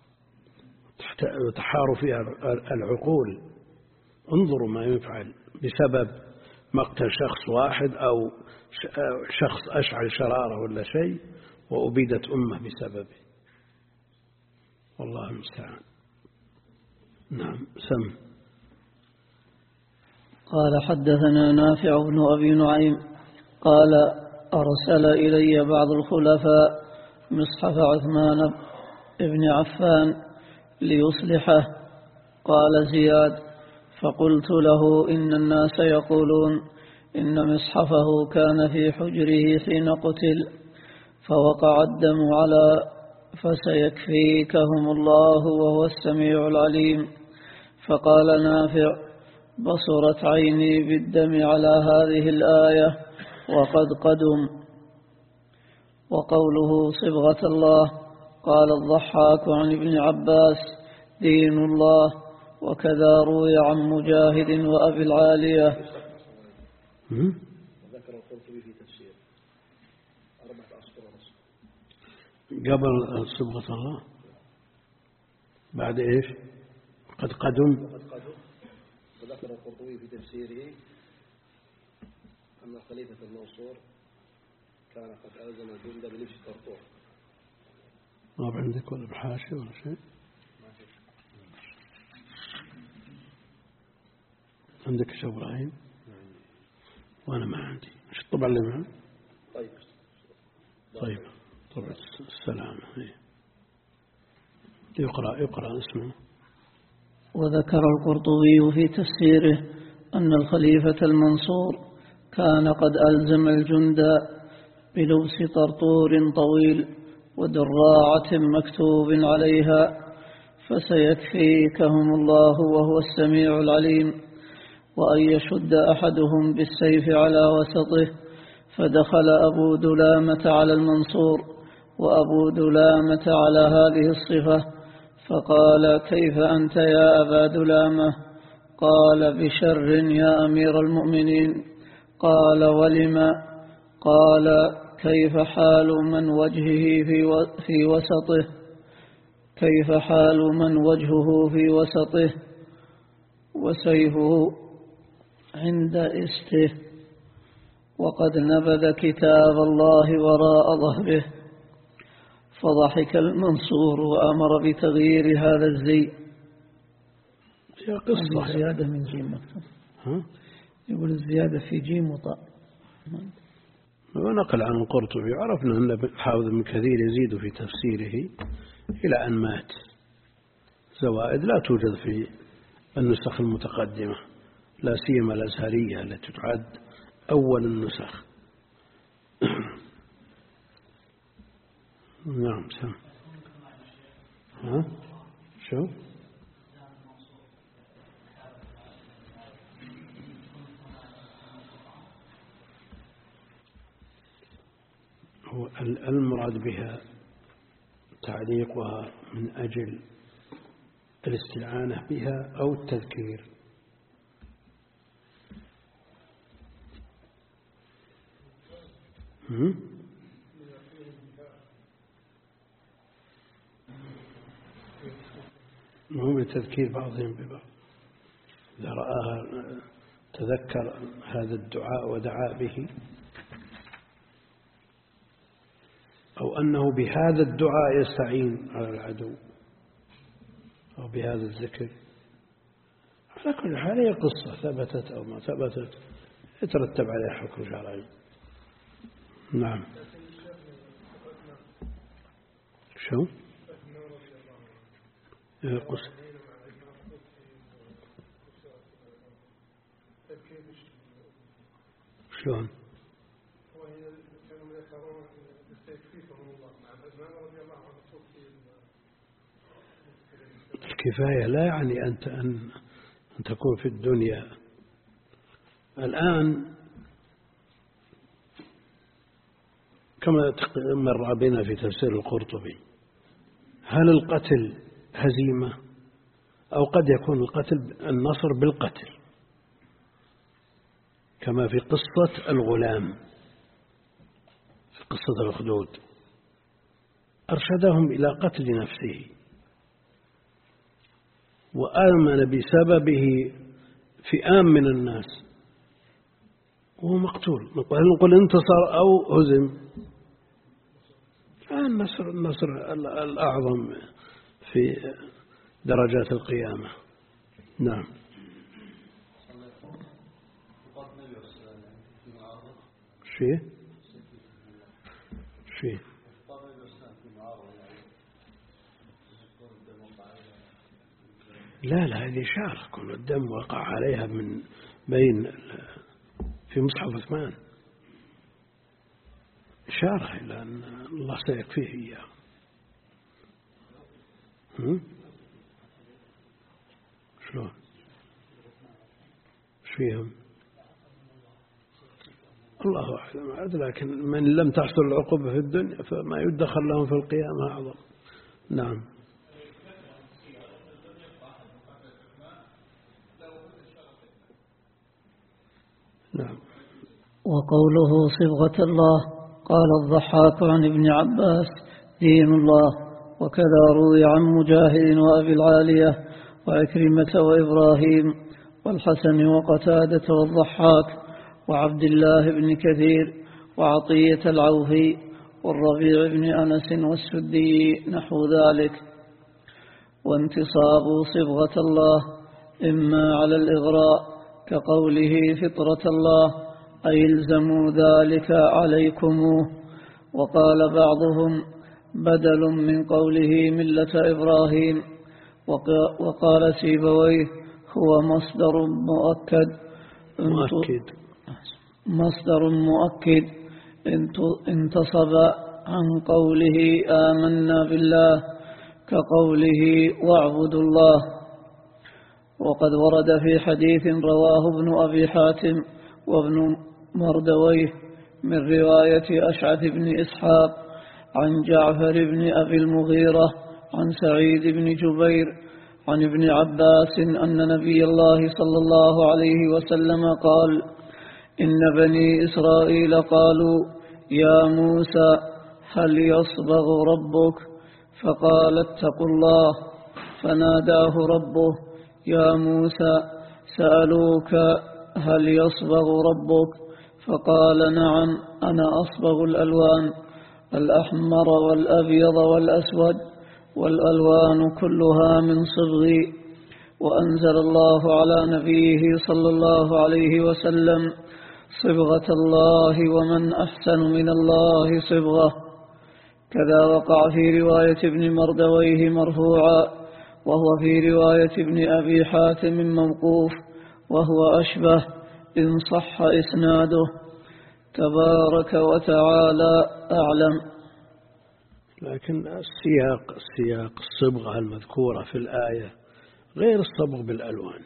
وتحار فيها العقول. انظروا ما يفعل بسبب مقتل شخص واحد أو شخص أشعل شرارة ولا شيء، وأبيدت أمة بسببه، والله المستعان. نعم سم. قال: حدثنا نافع بن أبي نعيم قال: أرسل إلي بعض الخلفاء مصحف عثمان بن عفان ليصلحه. قال زياد: فقلت له: إن الناس يقولون إن مصحفه كان في حجره حين قتل، فوقع الدم على فسيكفيكهم الله وهو السميع العليم. فقال نافع: بصرت عيني بالدم على هذه الآية وقد قدم. وقوله صبغة الله. قال الضحاك عن ابن عباس: دين الله. وكذا روي عن مجاهد وأبي العالية. ذكر الخلفاء قبل صبغة الله بعد إيش؟ قد قدم. قد قدم. وذكر القرطبي في تفسيره أن الخليفة المنصور كان قد ألزم الجند بلبس الطرطور. ما عندك ولا بحاشي ولا شيء؟ عندك يا إبراهيم؟ وأنا ما عندي. إيش الطبع اللي معه؟ طيب طيب طبع السلامة. يقرأ يقرأ اسمه. وذكر القرطبي في تفسيره أن الخليفة المنصور كان قد ألزم الجند بلبس طرطور طويل ودراعة مكتوب عليها فسيكفيكهم الله وهو السميع العليم، وأن يشد أحدهم بالسيف على وسطه. فدخل أبو دلامة على المنصور وأبو دلامة على هذه الصفة فقال: كيف أنت يا أبا دلامة؟ قال: بشر يا أمير المؤمنين. قال: ولم؟ قال: كيف حال من وجهه في وسطه كيف حال من وجهه في وسطه وسيفه عند استه، وقد نبذ كتاب الله وراء ظهره. فضحك المنصور وأمر بتغيير هذا الزي. يا قصة زيادة من جيم مكتوب. ها؟ يقول الزيادة في جيم وطاء. ونقل عن القرطبي. عرفنا أن الحافظ ابن كثير يزيد في تفسيره إلى أن مات. زوائد لا توجد في النسخ المتقدمة، لا سيما الأزهرية التي تعد أول النسخ. نعم سم. ها شو هو المراد بها تعليقها من أجل الاستعانة بها أو التذكير؟ مهم تذكير بعضهم ببعض. إذا رآها تذكر هذا الدعاء ودعا به، أو أنه بهذا الدعاء يستعين على العدو، أو بهذا الذكر. على كل حال هي قصة ثبتت أو ما ثبتت يترتب عليها حكم شرعي. نعم. شو قصة؟ شلون؟ الكفاية لا يعني أنت أن أن تكون في الدنيا. الآن كما مر بنا في تفسير القرطبي، هل القتل هزيمة أو قد يكون القتل النصر بالقتل، كما في قصة الغلام في قصة الأخدود أرشدهم إلى قتل نفسه وآمن بسببه فئام من الناس وهو مقتول. هل نقول انتصر أو هزم؟ النصر النصر الأعظم في درجات القيامة. نعم. شيء شيء لا لا هذه إشارة، كل الدم وقع عليها من بين في مصحف عثمان، إشارة إلى أن الله سيكفيه إياه. شلون؟ ايش فيهم؟ الله أعلم، لكن من لم تحصل العقوبة في الدنيا فما يدخر لهم في القيامة أعظم. نعم. نعم. وقوله صبغة الله، قال الضحاك عن ابن عباس: دين الله. وكذا روي عن مجاهد وأبي العالية وعكرمة وإبراهيم والحسن وقتادة والضحاك وعبد الله بن كثير وعطية العوفي والربيع بن أنس والسدي نحو ذلك. وانتصاب صبغة الله إما على الإغراء كقوله فطرة الله أي الزموا ذلك عليكموه. وقال بعضهم بدل من قوله ملة إبراهيم. وقال سيبويه هو مصدر مؤكد مؤكد مصدر مؤكد انتصب عن قوله آمنا بالله كقوله واعبدوا الله. وقد ورد في حديث رواه ابن أبي حاتم وابن مردويه من رواية أشعث بن إسحاق عن جعفر بن أبي المغيرة عن سعيد بن جبير عن ابن عباس أن نبي الله صلى الله عليه وسلم قال إن بني إسرائيل قالوا يا موسى هل يصبغ ربك؟ فقال اتقوا الله. فناداه ربه يا موسى سألوك هل يصبغ ربك؟ فقال نعم أنا أصبغ الألوان الأحمر والأبيض والأسود والألوان كلها من صبغي. وأنزل الله على نبيه صلى الله عليه وسلم صبغة الله ومن أحسن من الله صبغة. كذا وقع في رواية ابن مردويه مرفوعا وهو في رواية ابن أبي حاتم موقوف وهو أشبه إن صح إسناده. تبارك وتعالى أعلم. لكن السياق السياق الصبغة المذكورة في الآية غير الصبغ بالألوان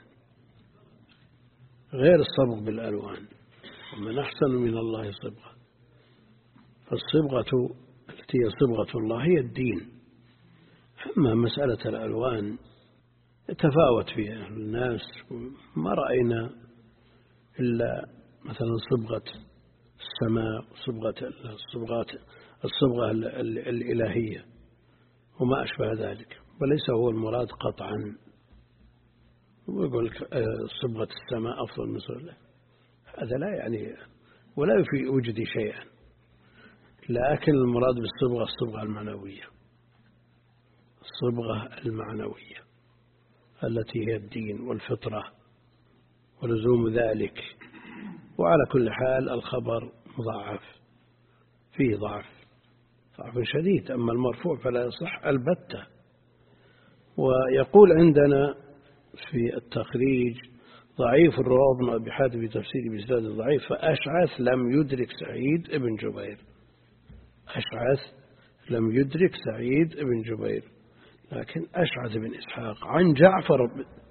غير الصبغ بالألوان ومن أحسن من الله صبغة. فالصبغة التي هي صبغة الله هي الدين. أما مسألة الألوان تفاوت فيها الناس. ما رأينا إلا مثلا صبغة السماء صبغة الصبغات الصبغة الإلهية وما أشبه ذلك. وليس هو المراد قطعا ويقول صبغة السماء أفضل من صبغة، هذا لا يعني ولا في وجد شيئا. لكن المراد بالصبغة الصبغة المعنوية الصبغة المعنوية التي هي الدين والفطرة ولزوم ذلك. وعلى كل حال الخبر مضاعف فيه ضعف ضعف شديد. أما المرفوع فلا يصح البتة. ويقول عندنا في التخريج ضعيف رواه ابن أبي حاتم في تفسير بإسناد ضعيف فأشعث لم يدرك سعيد ابن جبير. أشعث لم يدرك سعيد ابن جبير. لكن أشعث بن إسحاق عن جعفر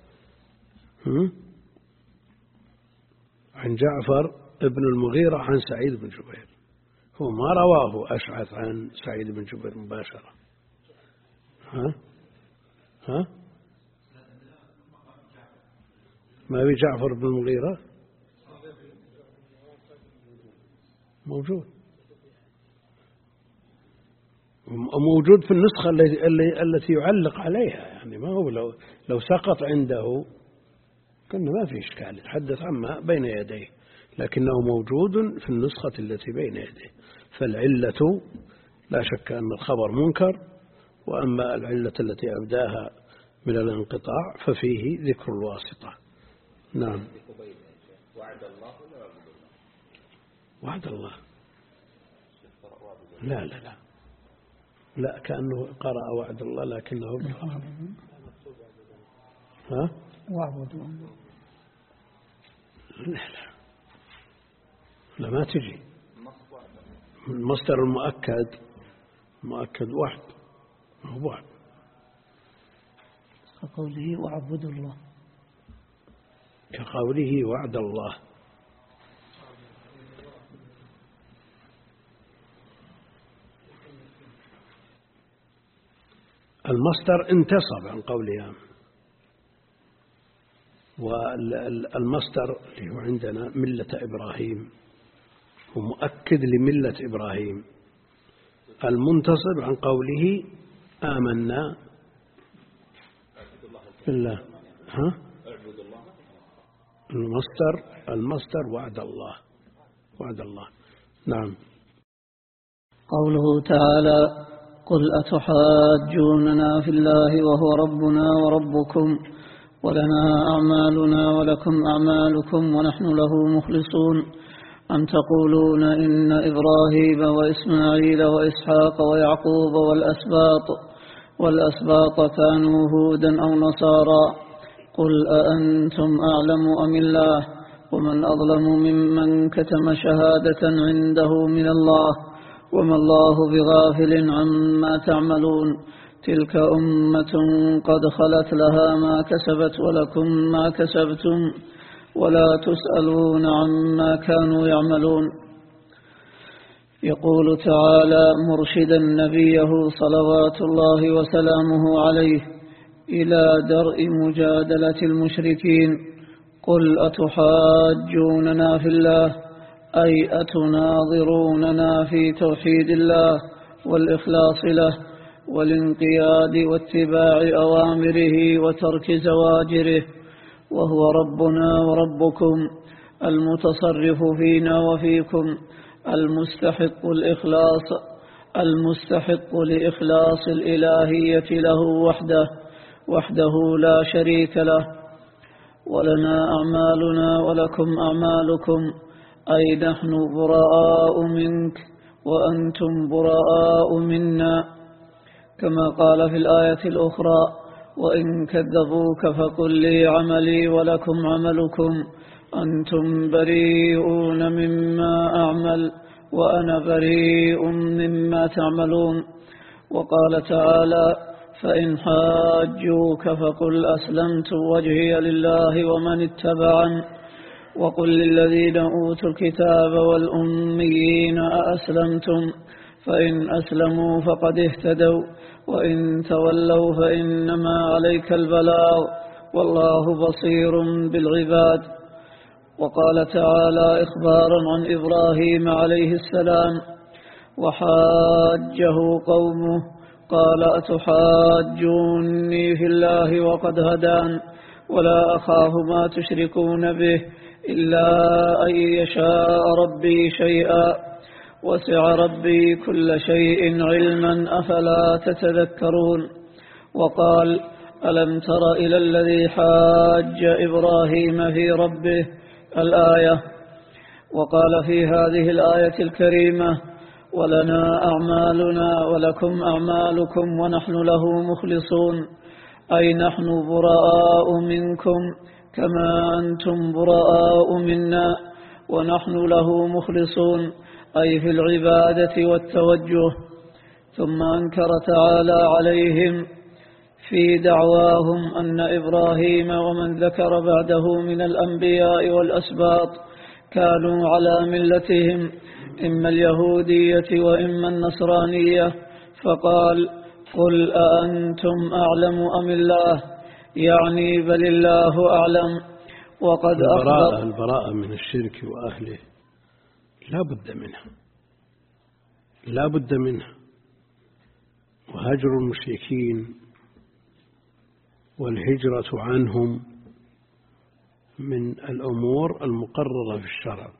عن جعفر ابن المغيرة عن سعيد بن جبير. هو ما رواه أشعث عن سعيد بن جبير مباشرة. ها ها ما في جعفر بن المغيرة موجود موجود في النسخة التي يعلق عليها. يعني ما هو لو لو سقط عنده كنا ما في إشكال يتحدث عما بين يديه، لكنه موجود في النسخة التي بين يديه. فالعلة لا شك أن الخبر منكر. وأما العلة التي أبداها من الانقطاع ففيه ذكر الواسطة. نعم. وعد الله ولا وعد الله؟ وعد الله لا لا لا لا كأنه قرأ وعد الله لكنه بالخبر. ها وعد الله لا لا لا ما تجي. المصدر المؤكد مؤكد وعد هو وعد. كقوله وعبد الله كقوله وعد الله. المصدر انتصب عن قولها. والمصدر اللي هو عندنا ملة إبراهيم ومؤكد لملة إبراهيم المنتصب عن قوله آمنا بالله. ها؟ المصدر المصدر وعد الله وعد الله. نعم. قوله تعالى قل أتحاجوننا في الله وهو ربنا وربكم ولنا أعمالنا ولكم أعمالكم ونحن له مخلصون أم تقولون إن إبراهيم وإسماعيل وإسحاق ويعقوب والأسباط والأسباط كانوا هودا أو نصارى قل أأنتم أعلم أم الله ومن أظلم ممن كتم شهادة عنده من الله وما الله بغافل عما تعملون تلك أمة قد خلت لها ما كسبت ولكم ما كسبتم ولا تسألون عما كانوا يعملون. يقول تعالى مرشدا نبيه صلوات الله وسلامه عليه إلى درء مجادلة المشركين قل أتحاجوننا في الله أي أتناظروننا في توحيد الله والإخلاص له والانقياد واتباع أوامره وترك زواجره وهو ربنا وربكم المتصرف فينا وفيكم المستحق الإخلاص المستحق لإخلاص الإلهية له وحده وحده لا شريك له ولنا أعمالنا ولكم أعمالكم أي نحن براء منك وأنتم براء منا كما قال في الآية الأخرى وإن كذبوك فقل لي عملي ولكم عملكم أنتم بريئون مما أعمل وأنا بريء مما تعملون. وقال تعالى فإن حاجوك فقل أسلمت وجهي لله ومن اتبعن وقل للذين أوتوا الكتاب والأميين أأسلمتم فإن أسلموا فقد اهتدوا وإن تولوا فإنما عليك البلاغ والله بصير بالعباد. وقال تعالى إخبارا عن إبراهيم عليه السلام وحاجه قومه قال أتحاجوني في الله وقد هدان ولا أخاف ما تشركون به إلا أن يشاء ربي شيئا وسع ربي كل شيء علما أفلا تتذكرون. وقال ألم تر إلى الذي حاج إبراهيم في ربه الآية. وقال في هذه الآية الكريمة ولنا أعمالنا ولكم أعمالكم ونحن له مخلصون أي نحن براء منكم كما أنتم براء منا ونحن له مخلصون أي في العبادة والتوجه. ثم أنكر تعالى عليهم في دعواهم أن إبراهيم ومن ذكر بعده من الأنبياء والأسباط كانوا على ملتهم إما اليهودية وإما النصرانية فقال قل أأنتم أعلم أم الله يعني بل الله أعلم. وقد البراءة, أخبر البراءة من الشرك وأهله لا بد منها لا بد منها وهجر المشركين والهجرة عنهم من الأمور المقررة في الشرع.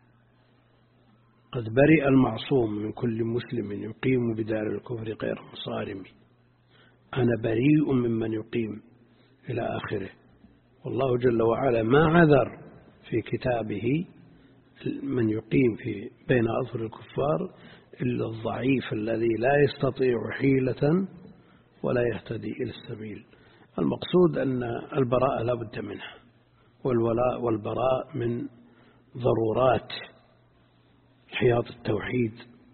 قد برئ المعصوم من كل مسلم يقيم بدار الكفر غير مصارم أنا بريء ممن يقيم إلى آخره. والله جل وعلا ما عذر في كتابه من يقيم في بين أظهر الكفار إلا الضعيف الذي لا يستطيع حيلة ولا يهتدي إلى السبيل. المقصود أن البراءة لا بد منها والولاء والبراء من ضرورات حياة التوحيد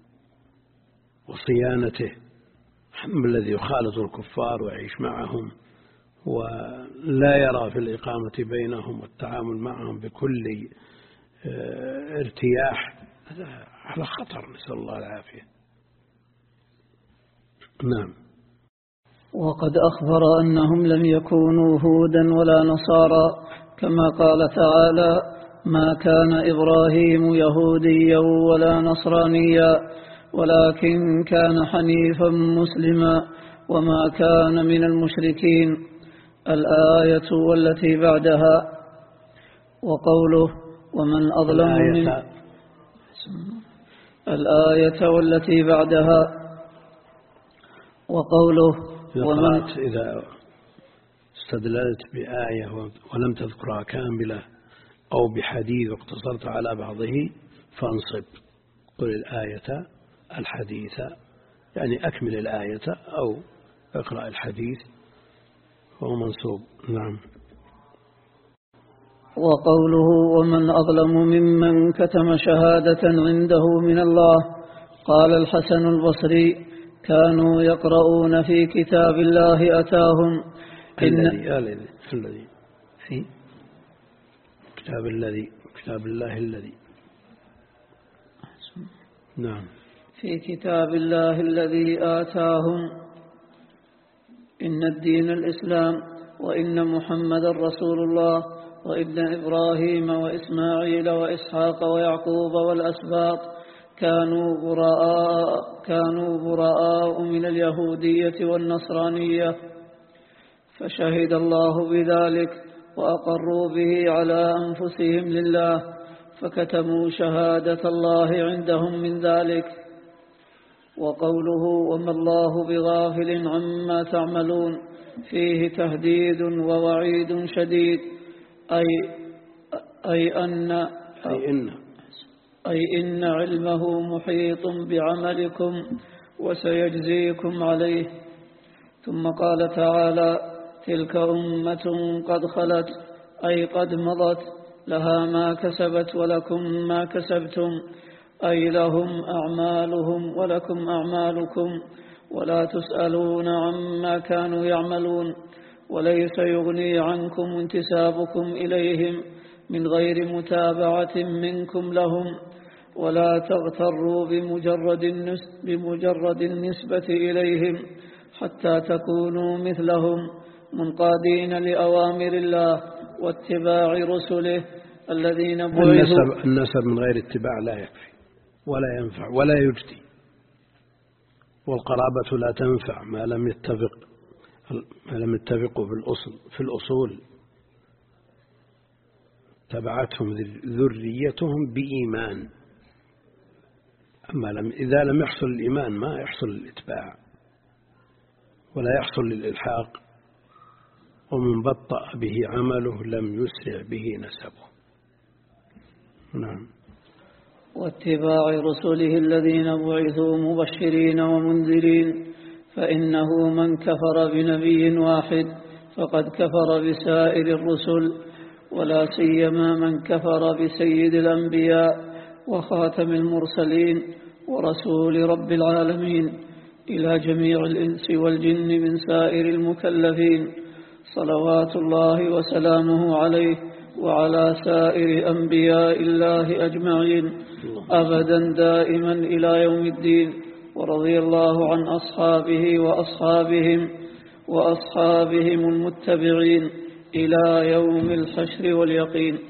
وصيانته. الذي يخالط الكفار ويعيش معهم ولا يرى في الإقامة بينهم والتعامل معهم بكل ارتياح هذا على خطر نسأل الله العافية. نعم. وقد أخبر أنهم لم يكونوا هودا ولا نصارى كما قال تعالى ما كان إبراهيم يهوديا ولا نصرانيا ولكن كان حنيفا مسلما وما كان من المشركين. الآية والتي بعدها. وقوله ومن أظلم من الآية والتي بعدها. وقوله ومن إذا استدللت بآية ولم تذكرها كاملة أو بحديث واقتصرت على بعضه فانصب، قل الآية الحديث، يعني أكمل الآية أو اقرأ الحديث، هو منصوب. نعم. وقوله ومن أظلم ممن كتم شهادة عنده من الله. قال الحسن البصري كانوا يقرؤون في كتاب الله أتاهم إن الذي الذي الذي في كتاب الذي كتاب الله الذي نعم في كتاب الله الذي آتاهم إن الدين الإسلام وإن محمد رسول الله وإن إبراهيم وإسماعيل وإسحاق ويعقوب والأسباط كانوا براء كانوا براء من اليهودية والنصرانية، فشهد الله بذلك وأقروا به على أنفسهم لله، فكتموا شهادة الله عندهم من ذلك. وقوله وما الله بغافل عما تعملون فيه تهديد ووعيد شديد، أي أي أن أي إن أي إن علمه محيط بعملكم وسيجزيكم عليه. ثم قال تعالى تلك أمة قد خلت، أي قد مضت، لها ما كسبت ولكم ما كسبتم، أي لهم أعمالهم ولكم أعمالكم، ولا تسألون عما كانوا يعملون. وليس يغني عنكم انتسابكم إليهم من غير متابعة منكم لهم، ولا تغتروا بمجرد بمجرد النسبة إليهم حتى تكونوا مثلهم منقادين لأوامر الله واتباع رسله الذين بعثوا. النسب, النسب من غير اتباع لا يكفي ولا ينفع ولا يجدي، والقرابة لا تنفع ما لم يتفق ما لم يتفقوا في الأصل في الأصول. تبعتهم ذريتهم بإيمان، أما لم إذا لم يحصل الإيمان ما يحصل الاتباع ولا يحصل الإلحاق، ومن بطأ به عمله لم يسرع به نسبه. نعم. واتباع رسله الذين بعثوا مبشرين ومنذرين، فإنه من كفر بنبي واحد فقد كفر بسائر الرسل، ولا سيما من كفر بسيد الأنبياء وخاتم المرسلين ورسول رب العالمين إلى جميع الإنس والجن من سائر المكلفين، صلوات الله وسلامه عليه وعلى سائر أنبياء الله أجمعين أبدا دائما إلى يوم الدين. ورضي الله عن أصحابه وأصحابهم وأصحابهم المتبعين إلى يوم الحشر واليقين.